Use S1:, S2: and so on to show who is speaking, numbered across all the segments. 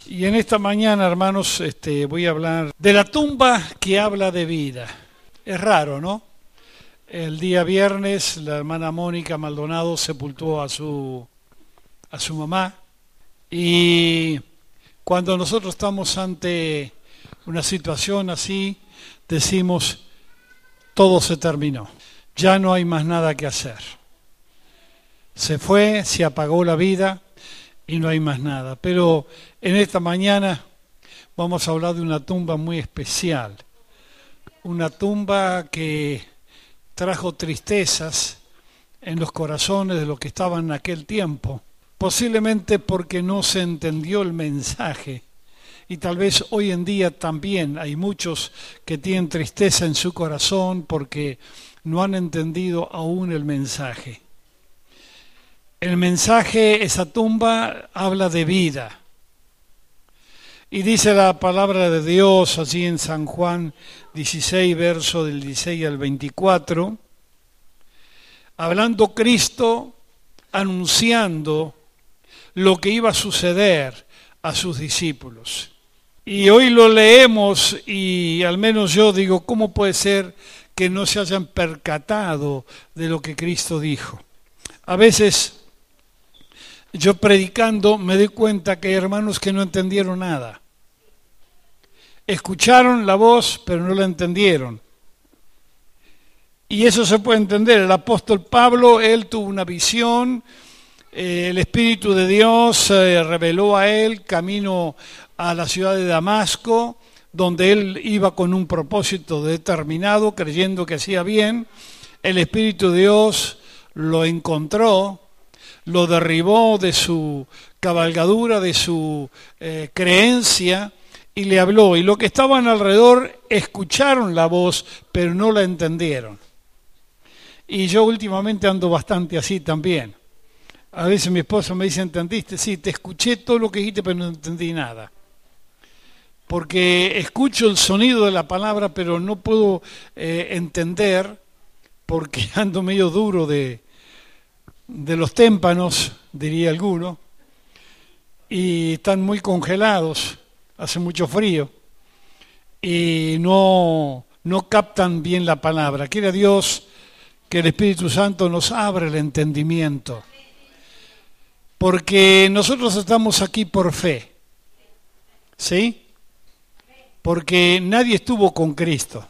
S1: Y en esta mañana, hermanos, voy a hablar de la tumba que habla de vida. Es raro, ¿no? El día viernes, la hermana Mónica Maldonado sepultó a su mamá. Y cuando nosotros estamos ante una situación así, decimos, todo se terminó. Ya no hay más nada que hacer. Se fue, se apagó la vida y no hay más nada. Pero en esta mañana vamos a hablar de una tumba muy especial. Una tumba que trajo tristezas en los corazones de los que estaban en aquel tiempo. Posiblemente porque no se entendió el mensaje. Y tal vez hoy en día también hay muchos que tienen tristeza en su corazón porque no han entendido aún el mensaje. El mensaje, esa tumba, habla de vida. Y dice la palabra de Dios allí en San Juan 16, verso del 16 al 24, hablando Cristo, anunciando lo que iba a suceder a sus discípulos. Y hoy lo leemos y al menos yo digo, ¿cómo puede ser que no se hayan percatado de lo que Cristo dijo? A veces yo predicando me doy cuenta que hay hermanos que no entendieron nada. Escucharon la voz, pero no la entendieron. Y eso se puede entender. El apóstol Pablo, él tuvo una visión, el Espíritu de Dios reveló a él camino a la ciudad de Damasco, donde él iba con un propósito determinado, creyendo que hacía bien. El Espíritu de Dios lo encontró, lo derribó de su cabalgadura, de su creencia, y le habló. Y los que estaban alrededor escucharon la voz, pero no la entendieron. Y yo últimamente ando bastante así también. A veces mi esposa me dice, ¿entendiste? Sí, te escuché todo lo que dijiste, pero no entendí nada. Porque escucho el sonido de la palabra, pero no puedo entender, porque ando medio duro de los témpanos, diría alguno, y están muy congelados, hace mucho frío, y no captan bien la palabra. Quiera Dios que el Espíritu Santo nos abra el entendimiento, porque nosotros estamos aquí por fe, ¿sí? Porque nadie estuvo con Cristo,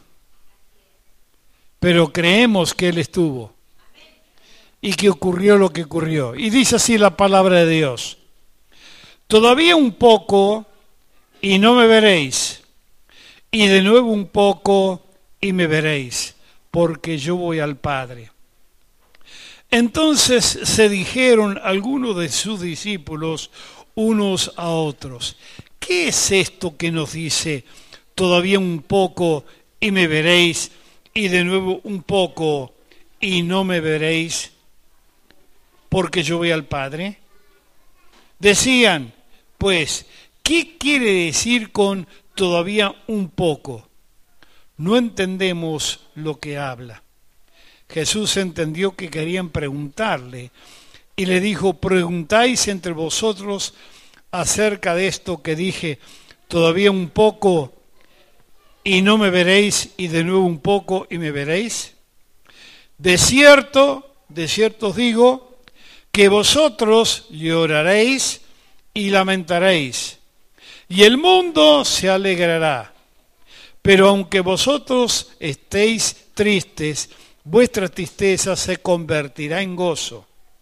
S1: pero creemos que Él estuvo. Y que ocurrió lo que ocurrió. Y dice así la palabra de Dios. Todavía un poco y no me veréis. Y de nuevo un poco y me veréis, porque yo voy al Padre. Entonces se dijeron algunos de sus discípulos unos a otros, ¿qué es esto que nos dice? Todavía un poco y me veréis, y de nuevo un poco y no me veréis, porque yo voy al Padre. Decían, pues, ¿qué quiere decir con todavía un poco? No entendemos lo que habla. Jesús entendió que querían preguntarle y le dijo, preguntáis entre vosotros acerca de esto que dije, todavía un poco y no me veréis, y de nuevo un poco y me veréis. De cierto os digo, que vosotros lloraréis y lamentaréis, y el mundo se alegrará. Pero aunque vosotros estéis tristes, vuestra tristeza se convertirá en gozo.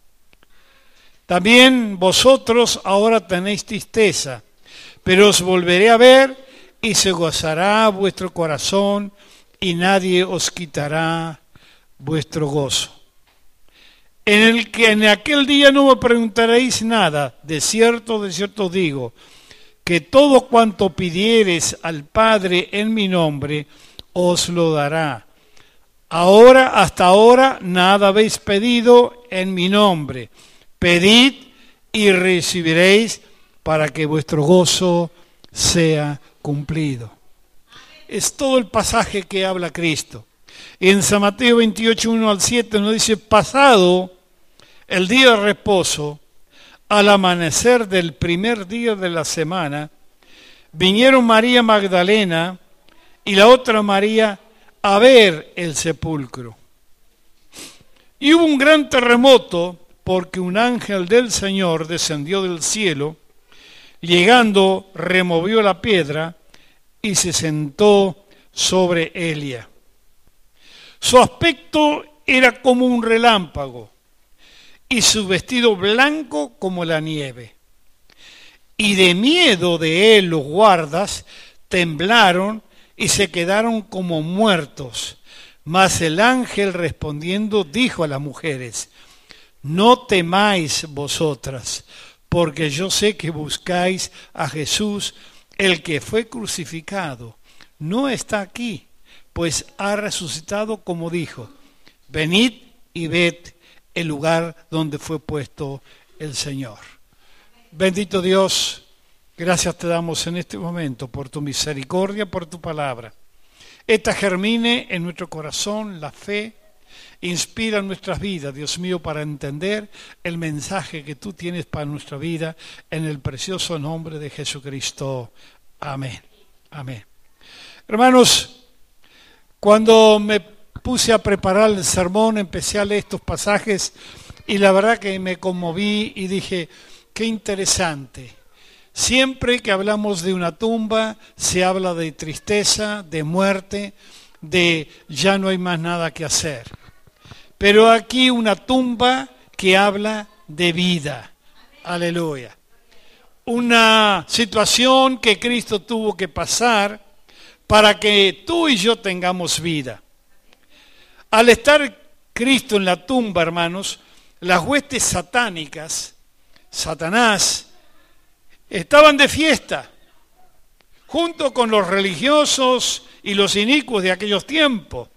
S1: También vosotros ahora tenéis tristeza, pero os volveré a ver y se gozará vuestro corazón y nadie os quitará vuestro gozo. En aquel día no me preguntaréis nada, de cierto os digo, que todo cuanto pidiereis al Padre en mi nombre, os lo dará. Hasta ahora nada habéis pedido en mi nombre. Pedid y recibiréis para que vuestro gozo sea cumplido. Es todo el pasaje que habla Cristo. En San Mateo 28, 1 al 7 nos dice, pasado el día de reposo, al amanecer del primer día de la semana, vinieron María Magdalena y la otra María a ver el sepulcro. Y hubo un gran terremoto porque un ángel del Señor descendió del cielo, llegando, removió la piedra y se sentó sobre ella. Su aspecto era como un relámpago y su vestido blanco como la nieve. Y de miedo de él los guardas temblaron y se quedaron como muertos. Mas el ángel respondiendo dijo a las mujeres: no temáis vosotras, porque yo sé que buscáis a Jesús, el que fue crucificado. No está aquí, pues ha resucitado como dijo. Venid y ved el lugar donde fue puesto el Señor. Bendito Dios, gracias te damos en este momento por tu misericordia, por tu palabra. Esta germine en nuestro corazón la fe, inspira nuestras vidas, Dios mío, para entender el mensaje que tú tienes para nuestra vida, en el precioso nombre de Jesucristo. Amén. Amén. Hermanos, cuando me puse a preparar el sermón, empecé a leer estos pasajes y la verdad que me conmoví y dije, qué interesante. Siempre que hablamos de una tumba, se habla de tristeza, de muerte, de ya no hay más nada que hacer. Pero aquí una tumba que habla de vida. Aleluya. Una situación que Cristo tuvo que pasar para que tú y yo tengamos vida. Al estar Cristo en la tumba, hermanos, las huestes satánicas, Satanás, estaban de fiesta, junto con los religiosos y los inicuos de aquellos tiempos.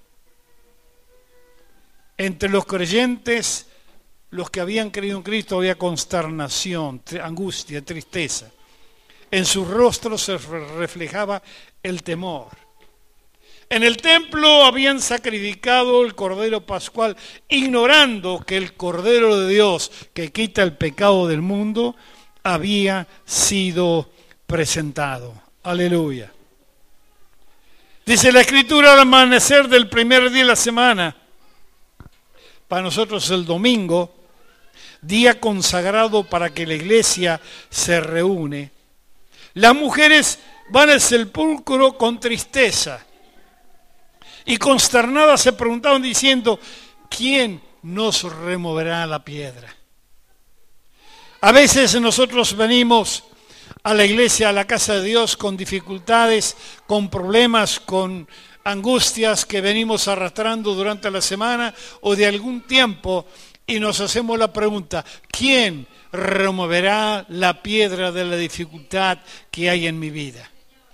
S1: Entre los creyentes, los que habían creído en Cristo, había consternación, angustia, tristeza. En sus rostros se reflejaba el temor. En el templo habían sacrificado el Cordero Pascual, ignorando que el Cordero de Dios, que quita el pecado del mundo, había sido presentado. Aleluya. Dice la Escritura, al amanecer del primer día de la semana, para nosotros el domingo, día consagrado para que la iglesia se reúne, las mujeres van al sepulcro con tristeza y consternadas se preguntaban diciendo, ¿quién nos removerá la piedra? A veces nosotros venimos a la iglesia, a la casa de Dios, con dificultades, con problemas, con angustias que venimos arrastrando durante la semana o de algún tiempo, y nos hacemos la pregunta, ¿quién removerá la piedra de la dificultad que hay en mi vida?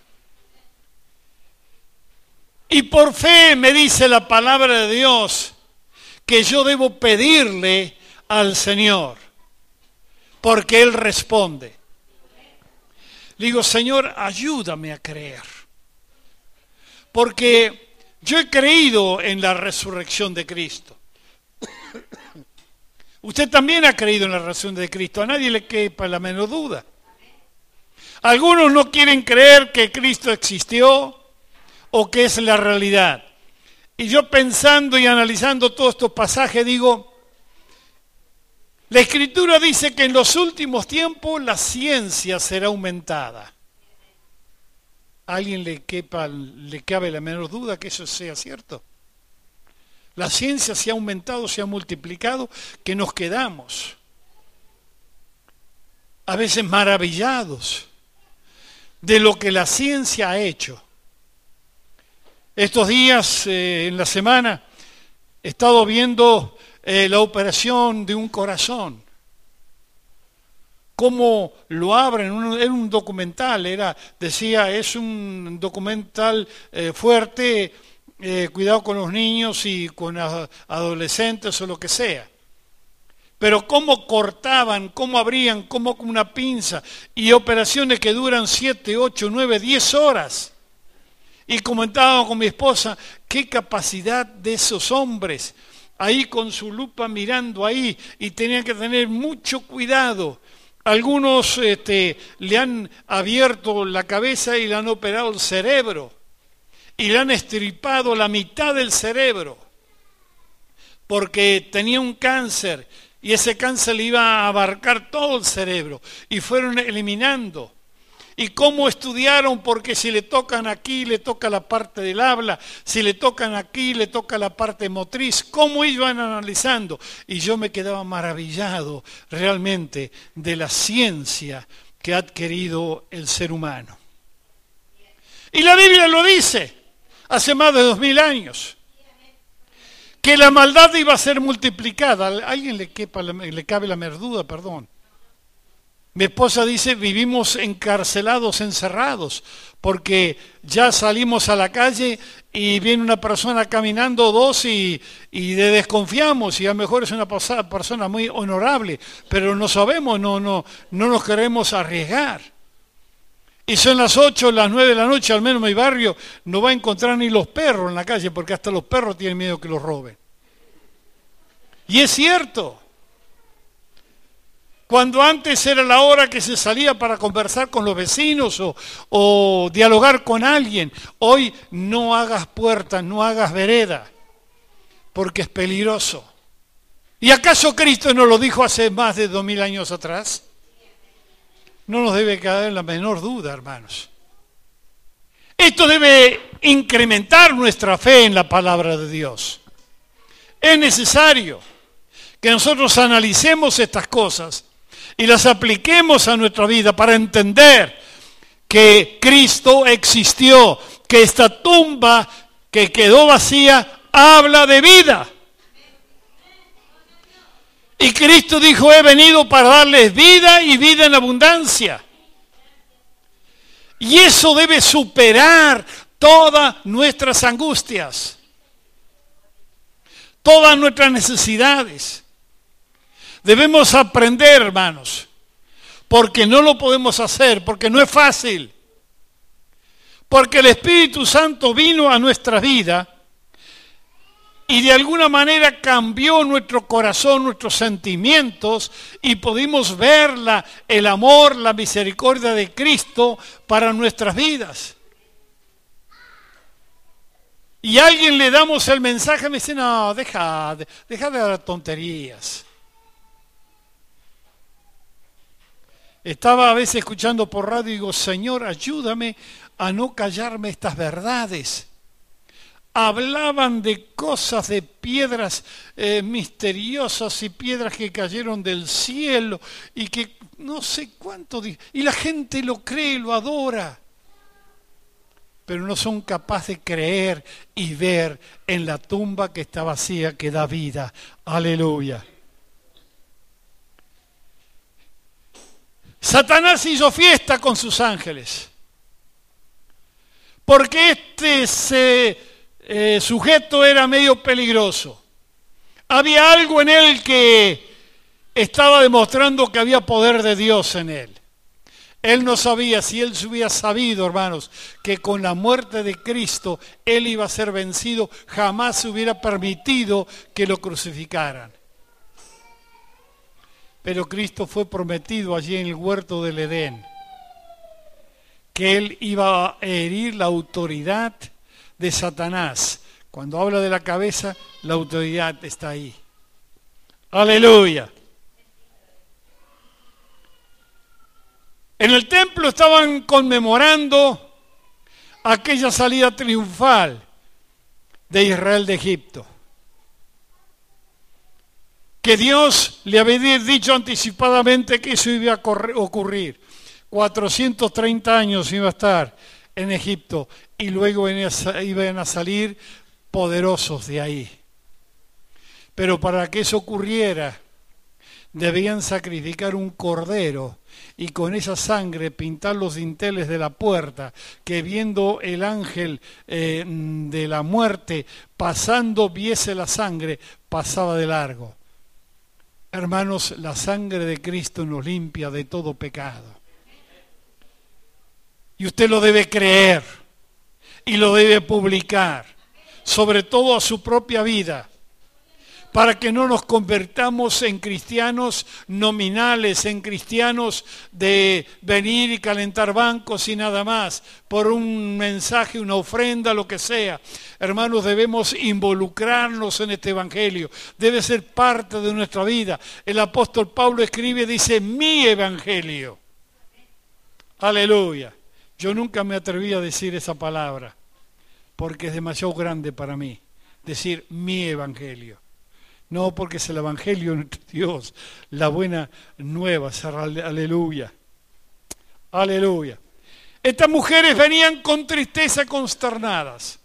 S1: Y por fe me dice la palabra de Dios que yo debo pedirle al Señor, porque Él responde. Le digo, Señor, ayúdame a creer, porque yo he creído en la resurrección de Cristo. Usted también ha creído en la resurrección de Cristo, a nadie le quepa la menor duda. Algunos no quieren creer que Cristo existió o que es la realidad. Y yo pensando y analizando todos estos pasajes digo, la Escritura dice que en los últimos tiempos la ciencia será aumentada. ¿A alguien le cabe la menor duda que eso sea cierto? La ciencia se ha aumentado, se ha multiplicado, que nos quedamos a veces maravillados de lo que la ciencia ha hecho. Estos días, en la semana, he estado viendo la operación de un corazón. Cómo lo abren, era un documental, decía, es un documental fuerte, cuidado con los niños y con adolescentes o lo que sea. Pero cómo cortaban, cómo abrían, cómo con una pinza, y operaciones que duran 7, 8, 9, 10 horas. Y comentaba con mi esposa, qué capacidad de esos hombres, ahí con su lupa mirando ahí, y tenían que tener mucho cuidado Algunos le han abierto la cabeza y le han operado el cerebro y le han estripado la mitad del cerebro porque tenía un cáncer y ese cáncer le iba a abarcar todo el cerebro y fueron eliminando. ¿Y cómo estudiaron? Porque si le tocan aquí, le toca la parte del habla, si le tocan aquí, le toca la parte motriz. ¿Cómo iban analizando? Y yo me quedaba maravillado realmente de la ciencia que ha adquirido el ser humano. Y la Biblia lo dice, hace más de 2000 años, que la maldad iba a ser multiplicada. ¿A alguien le cabe la merduda, perdón? Mi esposa dice, vivimos encarcelados, encerrados, porque ya salimos a la calle y viene una persona caminando, dos, y desconfiamos, y a lo mejor es una persona muy honorable, pero no sabemos, no nos queremos arriesgar. Y son las 8, las 9 de la noche, al menos en mi barrio, no va a encontrar ni los perros en la calle, porque hasta los perros tienen miedo que los roben. Y es cierto. Cuando antes era la hora que se salía para conversar con los vecinos o dialogar con alguien, hoy no hagas puertas, no hagas vereda, porque es peligroso. ¿Y acaso Cristo nos lo dijo hace más de 2000 años atrás? No nos debe caer la menor duda, hermanos. Esto debe incrementar nuestra fe en la palabra de Dios. Es necesario que nosotros analicemos estas cosas y las apliquemos a nuestra vida para entender que Cristo existió, que esta tumba que quedó vacía habla de vida. Y Cristo dijo, he venido para darles vida y vida en abundancia. Y eso debe superar todas nuestras angustias, todas nuestras necesidades. Debemos aprender, hermanos, porque no lo podemos hacer, porque no es fácil. Porque el Espíritu Santo vino a nuestra vida y de alguna manera cambió nuestro corazón, nuestros sentimientos, y pudimos ver el amor, la misericordia de Cristo para nuestras vidas. Y a alguien le damos el mensaje y me dice, no, deja de dar tonterías. Estaba a veces escuchando por radio y digo, Señor, ayúdame a no callarme estas verdades. Hablaban de cosas, de piedras misteriosas y piedras que cayeron del cielo y que no sé cuánto, y la gente lo cree, lo adora, pero no son capaces de creer y ver en la tumba que está vacía, que da vida. Aleluya. Satanás hizo fiesta con sus ángeles, porque este sujeto era medio peligroso. Había algo en él que estaba demostrando que había poder de Dios en él. Él no sabía, si él se hubiera sabido, hermanos, que con la muerte de Cristo él iba a ser vencido, jamás se hubiera permitido que lo crucificaran. Pero Cristo fue prometido allí en el huerto del Edén, que Él iba a herir la autoridad de Satanás. Cuando habla de la cabeza, la autoridad está ahí. ¡Aleluya! En el templo estaban conmemorando aquella salida triunfal de Israel de Egipto, que Dios le había dicho anticipadamente que eso iba a ocurrir. 430 años iba a estar en Egipto y luego iban a salir poderosos de ahí. Pero para que eso ocurriera, debían sacrificar un cordero y con esa sangre pintar los dinteles de la puerta, que viendo el ángel de la muerte pasando, viese la sangre, pasaba de largo. Hermanos, la sangre de Cristo nos limpia de todo pecado. Y usted lo debe creer y lo debe publicar, sobre todo a su propia vida. para que no nos convertamos en cristianos nominales, en cristianos de venir y calentar bancos y nada más, por un mensaje, una ofrenda, lo que sea. Hermanos, debemos involucrarnos en este evangelio, debe ser parte de nuestra vida. El apóstol Pablo escribe, dice, mi evangelio. Aleluya. Yo nunca me atreví a decir esa palabra, porque es demasiado grande para mí, decir mi evangelio. No, porque es el evangelio de nuestro Dios, la buena nueva, aleluya. Aleluya. Estas mujeres venían con tristeza consternadas.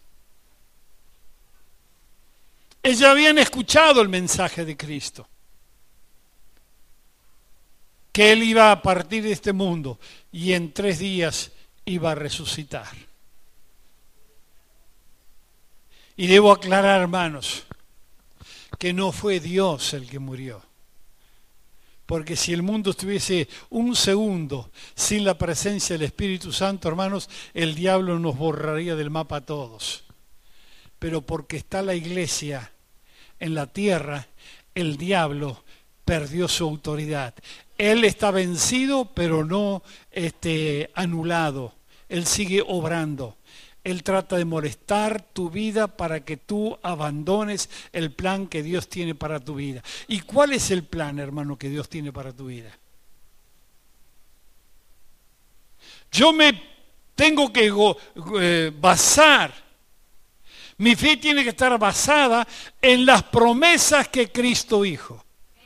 S1: Ellas habían escuchado el mensaje de Cristo, que Él iba a partir de este mundo y en 3 días iba a resucitar. Y debo aclarar, hermanos, que no fue Dios el que murió. Porque si el mundo estuviese un segundo sin la presencia del Espíritu Santo, hermanos, el diablo nos borraría del mapa a todos. Pero porque está la iglesia en la tierra, el diablo perdió su autoridad. Él está vencido, pero no anulado. Él sigue obrando. Él trata de molestar tu vida para que tú abandones el plan que Dios tiene para tu vida. ¿Y cuál es el plan, hermano, que Dios tiene para tu vida? Yo me tengo que basar, mi fe tiene que estar basada en las promesas que Cristo dijo.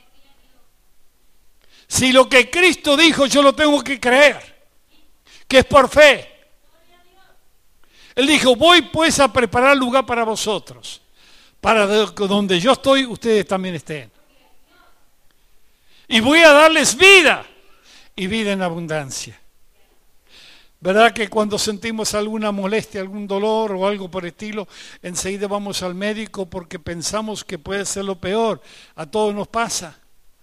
S1: Si lo que Cristo dijo yo lo tengo que creer, que es por fe. Él dijo, voy pues a preparar lugar para vosotros, para donde yo estoy, ustedes también estén. Y voy a darles vida, y vida en abundancia. ¿Verdad que cuando sentimos alguna molestia, algún dolor o algo por el estilo, enseguida vamos al médico porque pensamos que puede ser lo peor? A todos nos pasa.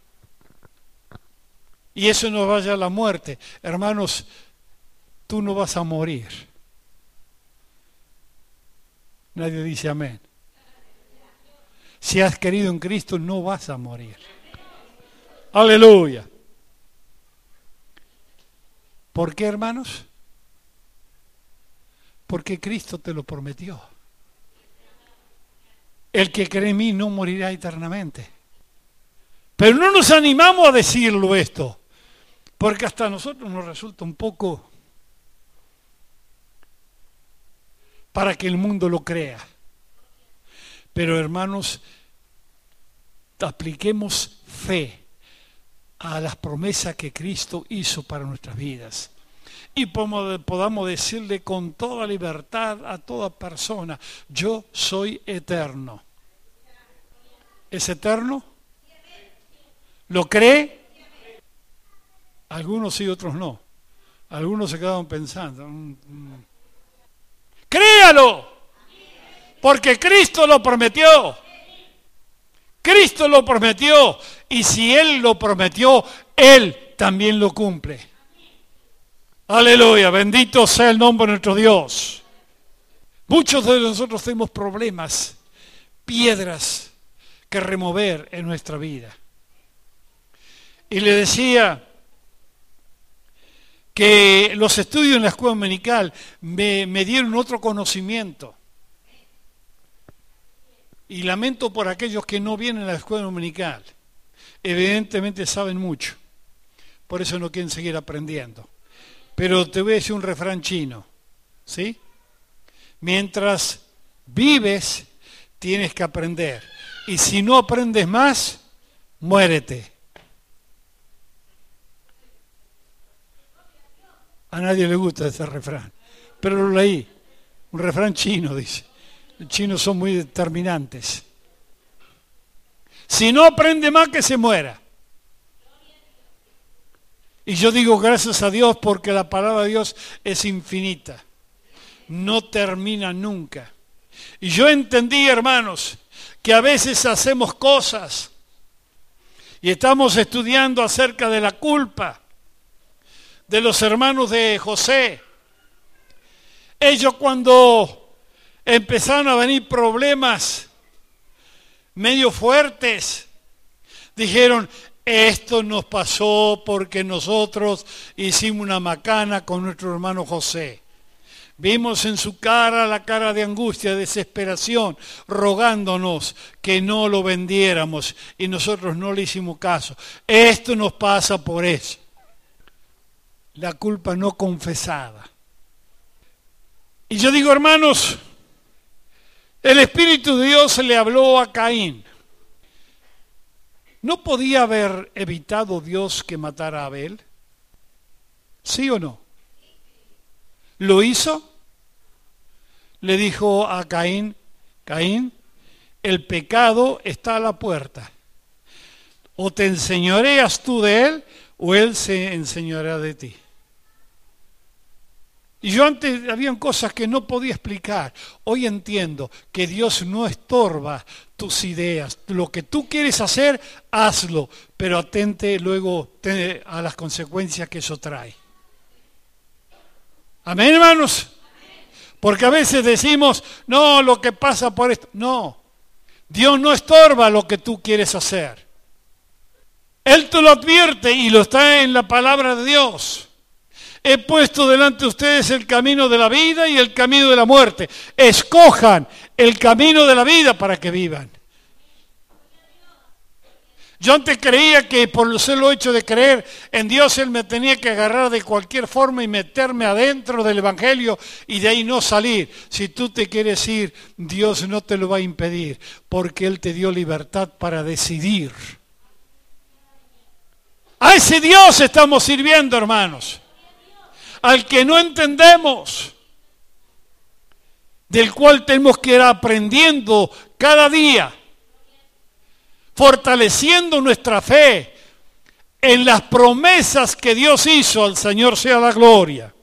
S1: Y eso nos vaya a la muerte. Hermanos, tú no vas a morir. Nadie dice amén. Si has querido en Cristo, no vas a morir. Aleluya. ¿Por qué, hermanos? Porque Cristo te lo prometió. El que cree en mí no morirá eternamente. Pero no nos animamos a decirlo esto, porque hasta a nosotros nos resulta un poco para que el mundo lo crea. Pero hermanos, apliquemos fe a las promesas que Cristo hizo para nuestras vidas. Y podamos decirle con toda libertad a toda persona, yo soy eterno. ¿Es eterno? ¿Lo cree? Algunos sí, otros no. Algunos se quedaron pensando. Créalo, porque Cristo lo prometió. Cristo lo prometió, y si Él lo prometió, Él también lo cumple. Aleluya, bendito sea el nombre de nuestro Dios. Muchos de nosotros tenemos problemas, piedras que remover en nuestra vida. Y le decía que los estudios en la escuela dominical me dieron otro conocimiento. Y lamento por aquellos que no vienen a la escuela dominical. Evidentemente saben mucho, por eso no quieren seguir aprendiendo. Pero te voy a decir un refrán chino, ¿sí? Mientras vives, tienes que aprender. Y si no aprendes más, muérete. A nadie le gusta ese refrán, pero lo leí. Un refrán chino, dice. Los chinos son muy determinantes. Si no aprende más, que se muera. Y yo digo gracias a Dios porque la palabra de Dios es infinita. No termina nunca. Y yo entendí, hermanos, que a veces hacemos cosas y estamos estudiando acerca de la culpa de los hermanos de José. Ellos cuando empezaron a venir problemas, medio fuertes, dijeron, esto nos pasó porque nosotros hicimos una macana con nuestro hermano José. Vimos en su cara la cara de angustia, de desesperación, rogándonos que no lo vendiéramos y nosotros no le hicimos caso. Esto nos pasa por eso. La culpa no confesada. Y yo digo, hermanos, el Espíritu de Dios le habló a Caín. ¿No podía haber evitado Dios que matara a Abel? ¿Sí o no? ¿Lo hizo? Le dijo a Caín, Caín, el pecado está a la puerta. O te enseñoreas tú de él, o él se enseñoreará de ti. Y yo antes habían cosas que no podía explicar. Hoy entiendo que Dios no estorba tus ideas. Lo que tú quieres hacer, hazlo, pero atente luego a las consecuencias que eso trae. Amén, hermanos. Porque a veces decimos, no, lo que pasa por esto. No, Dios no estorba lo que tú quieres hacer. Él te lo advierte y lo está en la palabra de Dios. He puesto delante de ustedes el camino de la vida y el camino de la muerte. Escojan el camino de la vida para que vivan. Yo antes creía que por el solo hecho de creer en Dios, Él me tenía que agarrar de cualquier forma y meterme adentro del Evangelio y de ahí no salir. Si tú te quieres ir, Dios no te lo va a impedir, porque Él te dio libertad para decidir. A ese Dios estamos sirviendo, hermanos. Al que no entendemos, del cual tenemos que ir aprendiendo cada día, fortaleciendo nuestra fe en las promesas que Dios hizo. Al Señor sea la gloria.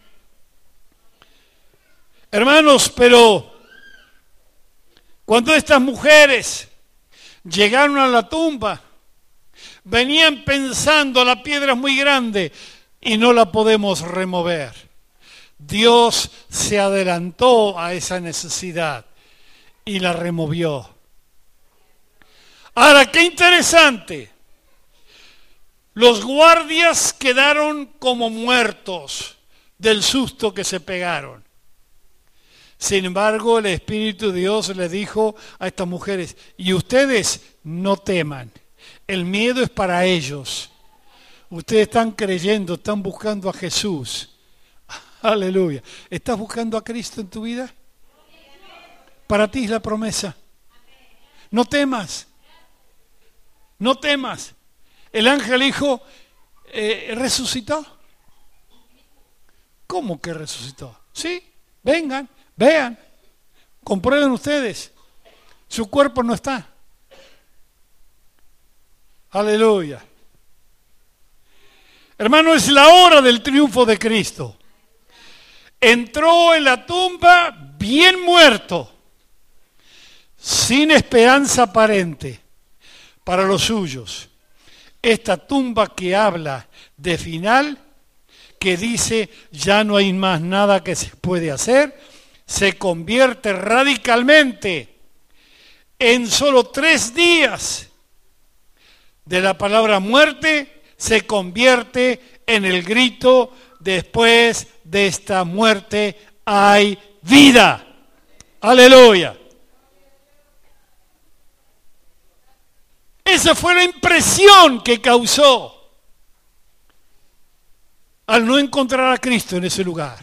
S1: Hermanos, pero cuando estas mujeres llegaron a la tumba, venían pensando, la piedra es muy grande y no la podemos remover. Dios se adelantó a esa necesidad y la removió. Ahora, qué interesante. Los guardias quedaron como muertos del susto que se pegaron. Sin embargo, el Espíritu de Dios les dijo a estas mujeres, y ustedes no teman, el miedo es para ellos. Ustedes están creyendo, están buscando a Jesús. Aleluya. ¿Estás buscando a Cristo en tu vida? Para ti es la promesa. No temas. No temas. El ángel dijo, ¿resucitó? ¿Cómo que resucitó? Sí, vengan, vean, comprueben ustedes. Su cuerpo no está. Aleluya. Hermano, es la hora del triunfo de Cristo. Entró en la tumba bien muerto, sin esperanza aparente para los suyos. Esta tumba que habla de final, que dice ya no hay más nada que se puede hacer, se convierte radicalmente en solo 3 días de la palabra muerte, se convierte en el grito: después de esta muerte hay vida. Aleluya. Esa fue la impresión que causó al no encontrar a Cristo en ese lugar.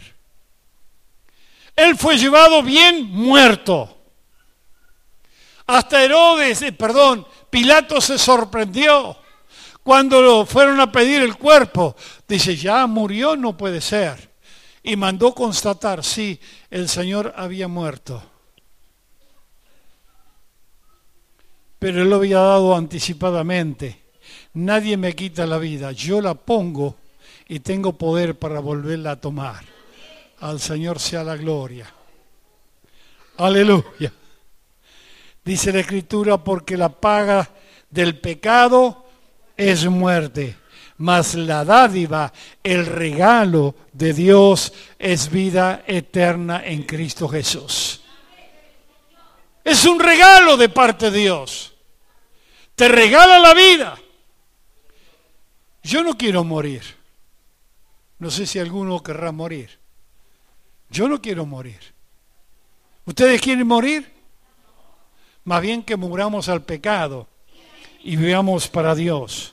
S1: Él fue llevado bien muerto. Hasta Pilato se sorprendió cuando lo fueron a pedir el cuerpo. Dice, ya murió, no puede ser. Y mandó constatar, sí, el Señor había muerto. Pero Él lo había dado anticipadamente. Nadie me quita la vida, yo la pongo y tengo poder para volverla a tomar. Al Señor sea la gloria. Aleluya. Dice la Escritura, porque la paga del pecado es muerte, mas la dádiva, el regalo de Dios es vida eterna en Cristo Jesús. Es un regalo de parte de Dios. Te regala la vida. Yo no quiero morir. No sé si alguno querrá morir. Yo no quiero morir. ¿Ustedes quieren morir? Más bien que muramos al pecado y vivamos para Dios.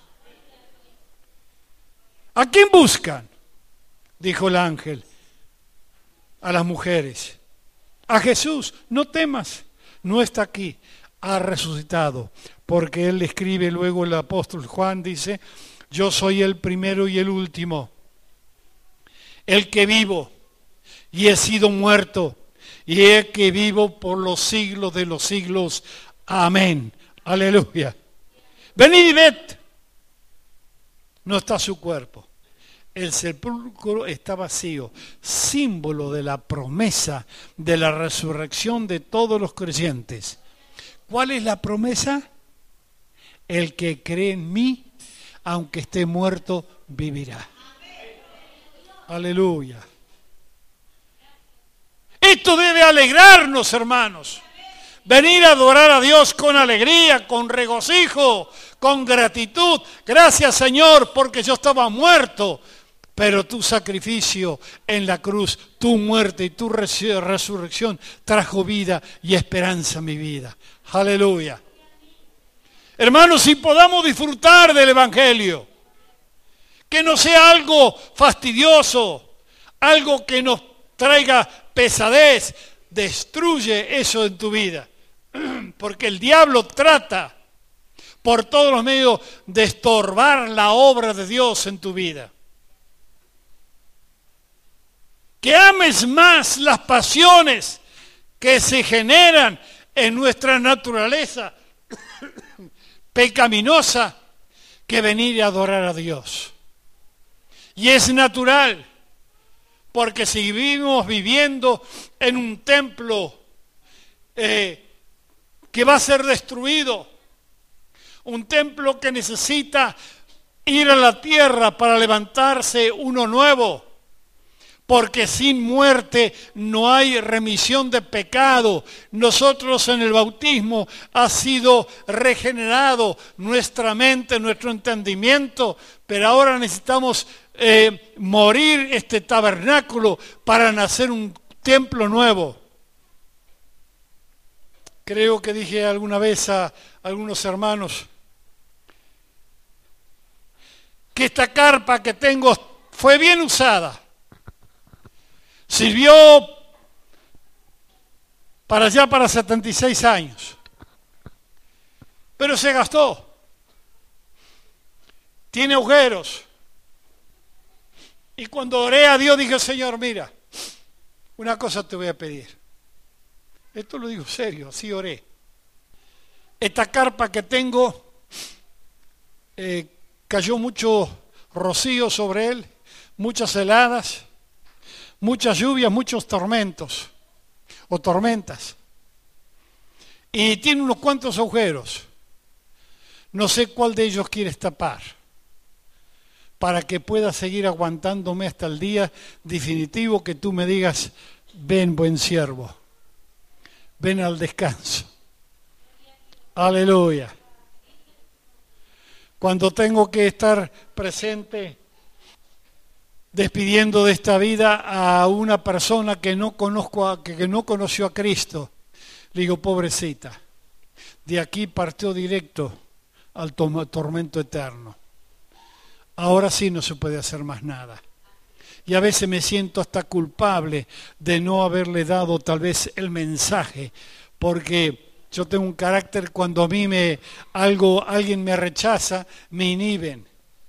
S1: ¿A quién buscan? Dijo el ángel a las mujeres. A Jesús, no temas, no está aquí, ha resucitado. Porque él escribe luego el apóstol Juan, dice, yo soy el primero y el último, el que vivo y he sido muerto y he que vivo por los siglos de los siglos. Amén. Aleluya. Venid y ved. No está su cuerpo. El sepulcro está vacío, símbolo de la promesa de la resurrección de todos los creyentes. ¿Cuál es la promesa? El que cree en mí, aunque esté muerto, vivirá. Aleluya. Esto debe alegrarnos, hermanos. Venir a adorar a Dios con alegría, con regocijo, con gratitud. Gracias, Señor, porque yo estaba muerto, pero tu sacrificio en la cruz, tu muerte y tu resurrección trajo vida y esperanza a mi vida. Aleluya. Hermanos, si podamos disfrutar del Evangelio, que no sea algo fastidioso, algo que nos traiga pesadez, destruye eso en tu vida. Porque el diablo trata por todos los medios de estorbar la obra de Dios en tu vida. Que ames más las pasiones que se generan en nuestra naturaleza pecaminosa que venir a adorar a Dios. Y es natural, porque si vivimos viviendo en un templo que va a ser destruido, un templo que necesita ir a la tierra para levantarse uno nuevo, porque sin muerte no hay remisión de pecado. Nosotros en el bautismo ha sido regenerado nuestra mente, nuestro entendimiento, pero ahora necesitamos morir este tabernáculo para nacer un templo nuevo. Creo que dije alguna vez a algunos hermanos que esta carpa que tengo fue bien usada. Sirvió para allá para 76 años. Pero se gastó. Tiene agujeros. Y cuando oré a Dios dije, Señor, mira, una cosa te voy a pedir. Esto lo digo serio, así oré. Esta carpa que tengo, cayó mucho rocío sobre él, muchas heladas, muchas lluvias, muchos tormentos o tormentas. Y tiene unos cuantos agujeros. No sé cuál de ellos quieres tapar para que pueda seguir aguantándome hasta el día definitivo que tú me digas, ven buen siervo, ven al descanso. Aleluya. Cuando tengo que estar presente despidiendo de esta vida a una persona que no conozco, que no conoció a Cristo, le digo, pobrecita, de aquí partió directo al tormento eterno. Ahora sí no se puede hacer más nada. Y a veces me siento hasta culpable de no haberle dado tal vez el mensaje, porque yo tengo un carácter, cuando a mí alguien me rechaza, me inhiben.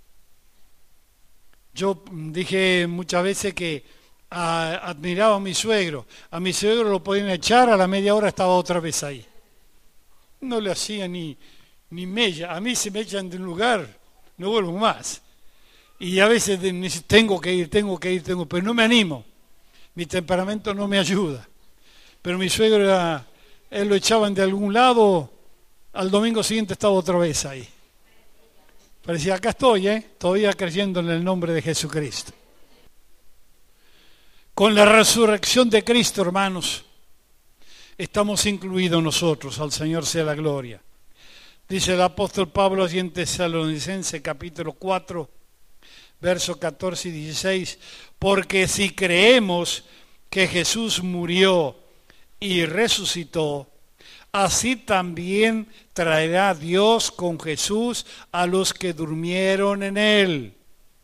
S1: Yo dije muchas veces que admiraba a mi suegro. A mi suegro lo podían echar, a la media hora estaba otra vez ahí. No le hacía ni mella. A mí se me echan de un lugar, no vuelvo más. Y a veces tengo que ir, pero no me animo. Mi temperamento no me ayuda. Pero mi suegro él lo echaban de algún lado, al domingo siguiente estaba otra vez ahí. Parecía, acá estoy, todavía creyendo en el nombre de Jesucristo. Con la resurrección de Cristo, hermanos, estamos incluidos nosotros, al Señor sea la gloria. Dice el apóstol Pablo allí en Tesalonicenses capítulo 4, versos 14 y 16, porque si creemos que Jesús murió y resucitó, así también traerá Dios con Jesús a los que durmieron en él.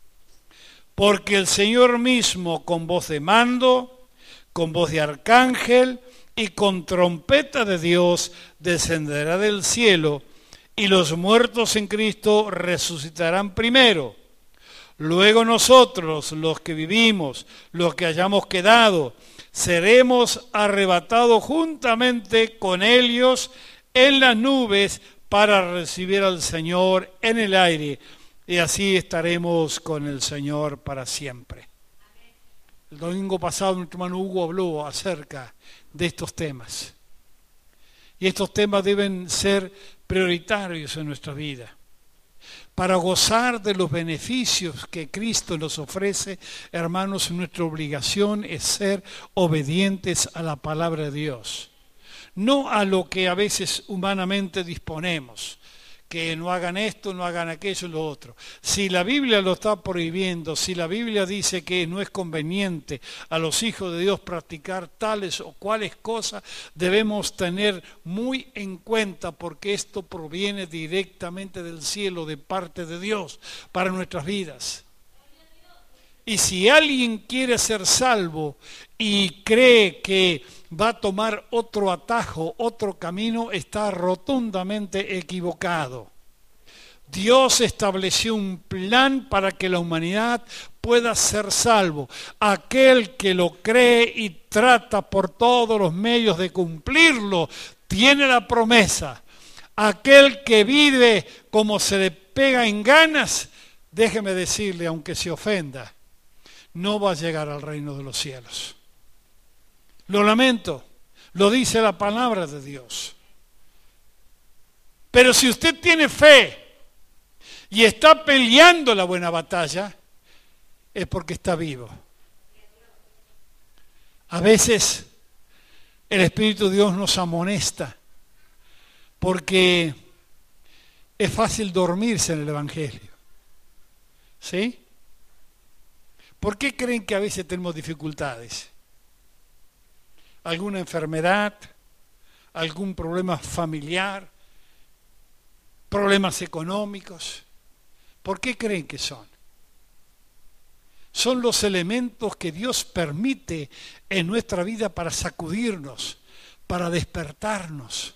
S1: Porque el Señor mismo, con voz de mando, con voz de arcángel y con trompeta de Dios, descenderá del cielo, y los muertos en Cristo resucitarán primero. Luego nosotros, los que vivimos, los que hayamos quedado, seremos arrebatados juntamente con ellos en las nubes para recibir al Señor en el aire, y así estaremos con el Señor para siempre. El domingo pasado nuestro hermano Hugo habló acerca de estos temas. Y estos temas deben ser prioritarios en nuestra vida. Para gozar de los beneficios que Cristo nos ofrece, hermanos, nuestra obligación es ser obedientes a la palabra de Dios. No a lo que a veces humanamente disponemos. Que no hagan esto, no hagan aquello y lo otro. Si la Biblia lo está prohibiendo, si la Biblia dice que no es conveniente a los hijos de Dios practicar tales o cuales cosas, debemos tener muy en cuenta porque esto proviene directamente del cielo, de parte de Dios, para nuestras vidas. Y si alguien quiere ser salvo y cree que va a tomar otro atajo, otro camino, está rotundamente equivocado. Dios estableció un plan para que la humanidad pueda ser salvo. Aquel que lo cree y trata por todos los medios de cumplirlo, tiene la promesa. Aquel que vive como se le pega en ganas, déjeme decirle, aunque se ofenda, no va a llegar al reino de los cielos. Lo lamento, lo dice la palabra de Dios. Pero si usted tiene fe y está peleando la buena batalla, es porque está vivo. A veces el Espíritu de Dios nos amonesta porque es fácil dormirse en el Evangelio. ¿Sí? ¿Por qué creen que a veces tenemos dificultades? ¿Alguna enfermedad? ¿Algún problema familiar? ¿Problemas económicos? ¿Por qué creen que son? Son los elementos que Dios permite en nuestra vida para sacudirnos, para despertarnos.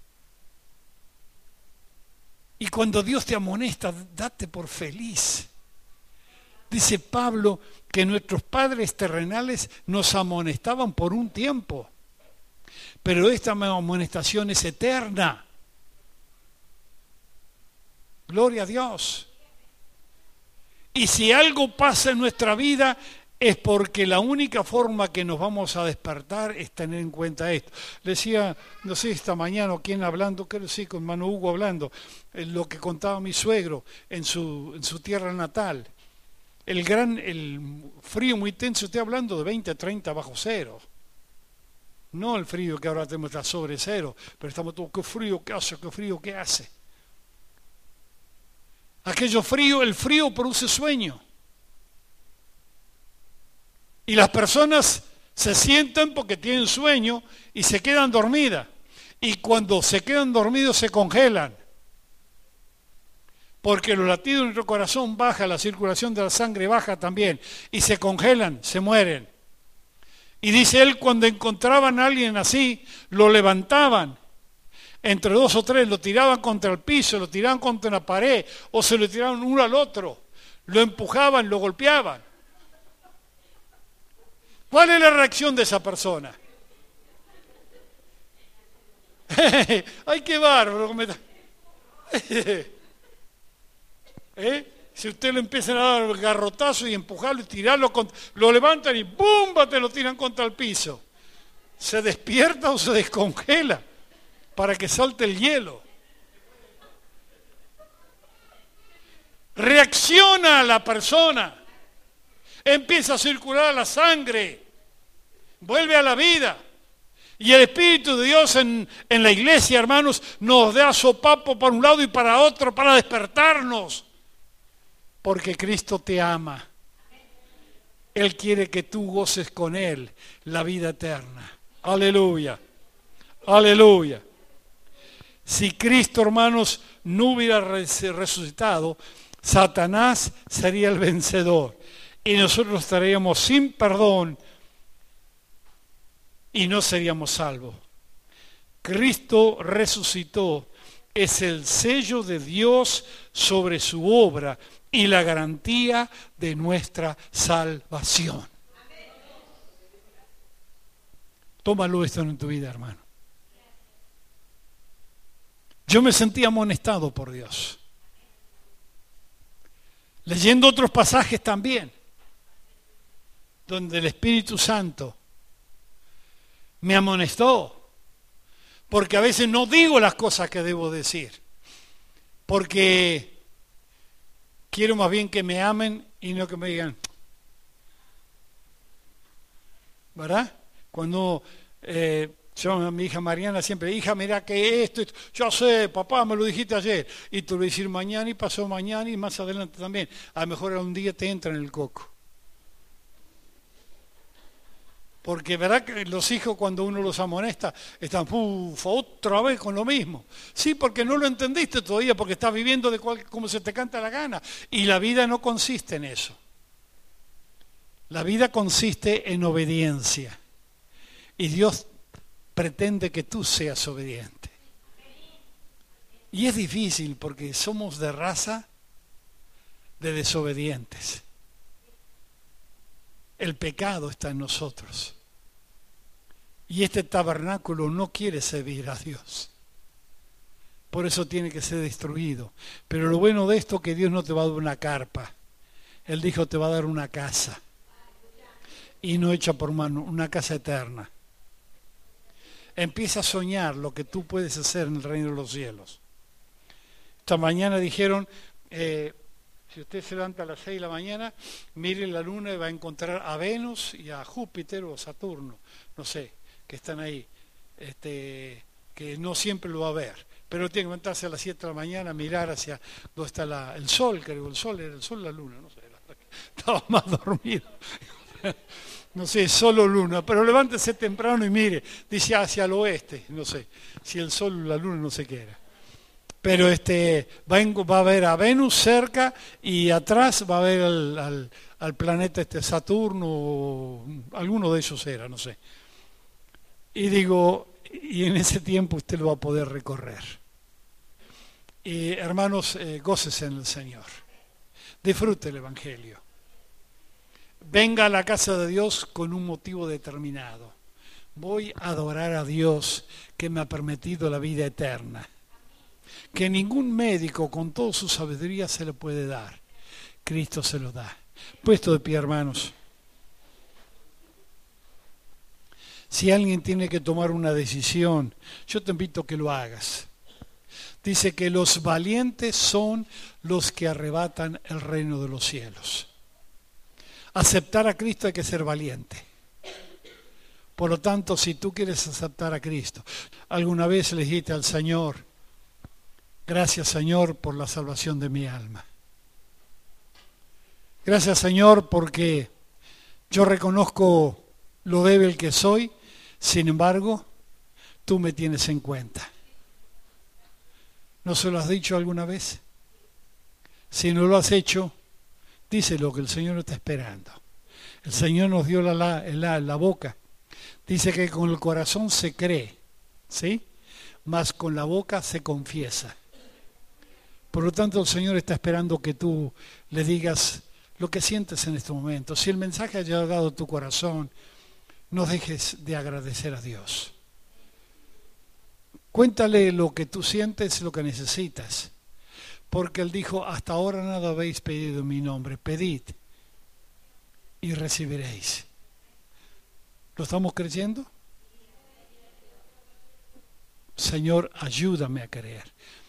S1: Y cuando Dios te amonesta, date por feliz. Dice Pablo que nuestros padres terrenales nos amonestaban por un tiempo, pero esta amonestación es eterna. Gloria a Dios. Y si algo pasa en nuestra vida es porque la única forma que nos vamos a despertar es tener en cuenta esto. Le decía, no sé, esta mañana o quién hablando, creo que sí, con hermano Hugo hablando, lo que contaba mi suegro en su tierra natal. El frío muy tenso, estoy hablando de 20 a 30 bajo cero. No el frío que ahora tenemos está sobre cero, pero estamos todos, qué frío que hace, qué frío que hace. Aquello frío, el frío produce sueño. Y las personas se sientan porque tienen sueño y se quedan dormidas. Y cuando se quedan dormidos se congelan. Porque los latidos de nuestro corazón baja, la circulación de la sangre baja también. Y se congelan, se mueren. Y dice él, cuando encontraban a alguien así, lo levantaban. Entre dos o tres lo tiraban contra el piso, lo tiraban contra una pared, o se lo tiraban uno al otro. Lo empujaban, lo golpeaban. ¿Cuál es la reacción de esa persona? ¡Ay, qué bárbaro! Si usted le empiezan a dar garrotazo y empujarlo y tirarlo, lo levantan y ¡bumba! Te lo tiran contra el piso. Se despierta o se descongela para que salte el hielo. Reacciona la persona. Empieza a circular la sangre. Vuelve a la vida. Y el Espíritu de Dios en la iglesia, hermanos, nos da sopapo para un lado y para otro para despertarnos. Porque Cristo te ama. Él quiere que tú goces con Él la vida eterna. Aleluya. Aleluya. Si Cristo, hermanos, no hubiera resucitado, Satanás sería el vencedor. Y nosotros estaríamos sin perdón y no seríamos salvos. Cristo resucitó. Es el sello de Dios sobre su obra y la garantía de nuestra salvación. Tómalo esto en tu vida, hermano. Yo me sentí amonestado por Dios. Leyendo otros pasajes también, donde el Espíritu Santo me amonestó, porque a veces no digo las cosas que debo decir, porque quiero más bien que me amen y no que me digan, ¿verdad? Cuando yo a mi hija Mariana siempre, hija, mira que esto, yo sé, papá, me lo dijiste ayer, y te lo voy a decir mañana y pasó mañana y más adelante también. A lo mejor un día te entra en el coco. Porque verdad que los hijos cuando uno los amonesta están, otra vez con lo mismo. Sí, porque no lo entendiste todavía, porque estás viviendo como se te canta la gana. Y la vida no consiste en eso. La vida consiste en obediencia. Y Dios pretende que tú seas obediente. Y es difícil porque somos de raza de desobedientes. El pecado está en nosotros. Y este tabernáculo no quiere servir a Dios. Por eso tiene que ser destruido. Pero lo bueno de esto es que Dios no te va a dar una carpa. Él dijo, te va a dar una casa. Y no hecha por mano, una casa eterna. Empieza a soñar lo que tú puedes hacer en el reino de los cielos. Esta mañana dijeron, si usted se levanta a las 6 de la mañana, mire la luna y va a encontrar a Venus y a Júpiter o a Saturno, no sé, que están ahí, que no siempre lo va a ver, pero tiene que levantarse a las 7 de la mañana, mirar hacia donde está el sol, creo, el sol la luna, no sé, estaba más dormido. No sé, solo luna, pero levántese temprano y mire, dice hacia el oeste, no sé, si el sol o la luna no sé qué era. Pero va a ver a Venus cerca y atrás va a ver al planeta Saturno, alguno de ellos era, no sé. Y digo, y en ese tiempo usted lo va a poder recorrer. Y hermanos, gócese en el Señor, disfrute el Evangelio. Venga a la casa de Dios con un motivo determinado. Voy a adorar a Dios que me ha permitido la vida eterna. Que ningún médico con toda su sabiduría se le puede dar. Cristo se lo da. Puesto de pie, hermanos. Si alguien tiene que tomar una decisión, yo te invito a que lo hagas. Dice que los valientes son los que arrebatan el reino de los cielos. Aceptar a Cristo hay que ser valiente. Por lo tanto, si tú quieres aceptar a Cristo, alguna vez le dijiste al Señor, gracias Señor por la salvación de mi alma. Gracias Señor porque yo reconozco lo débil que soy, sin embargo, tú me tienes en cuenta. ¿No se lo has dicho alguna vez? Si no lo has hecho, díselo que el Señor está esperando. El Señor nos dio la boca. Dice que con el corazón se cree, ¿sí? Mas con la boca se confiesa. Por lo tanto, el Señor está esperando que tú le digas lo que sientes en este momento. Si el mensaje ha llegado a tu corazón, no dejes de agradecer a Dios. Cuéntale lo que tú sientes, lo que necesitas. Porque Él dijo, hasta ahora nada habéis pedido en mi nombre. Pedid y recibiréis. ¿Lo estamos creyendo? Señor, ayúdame a creer.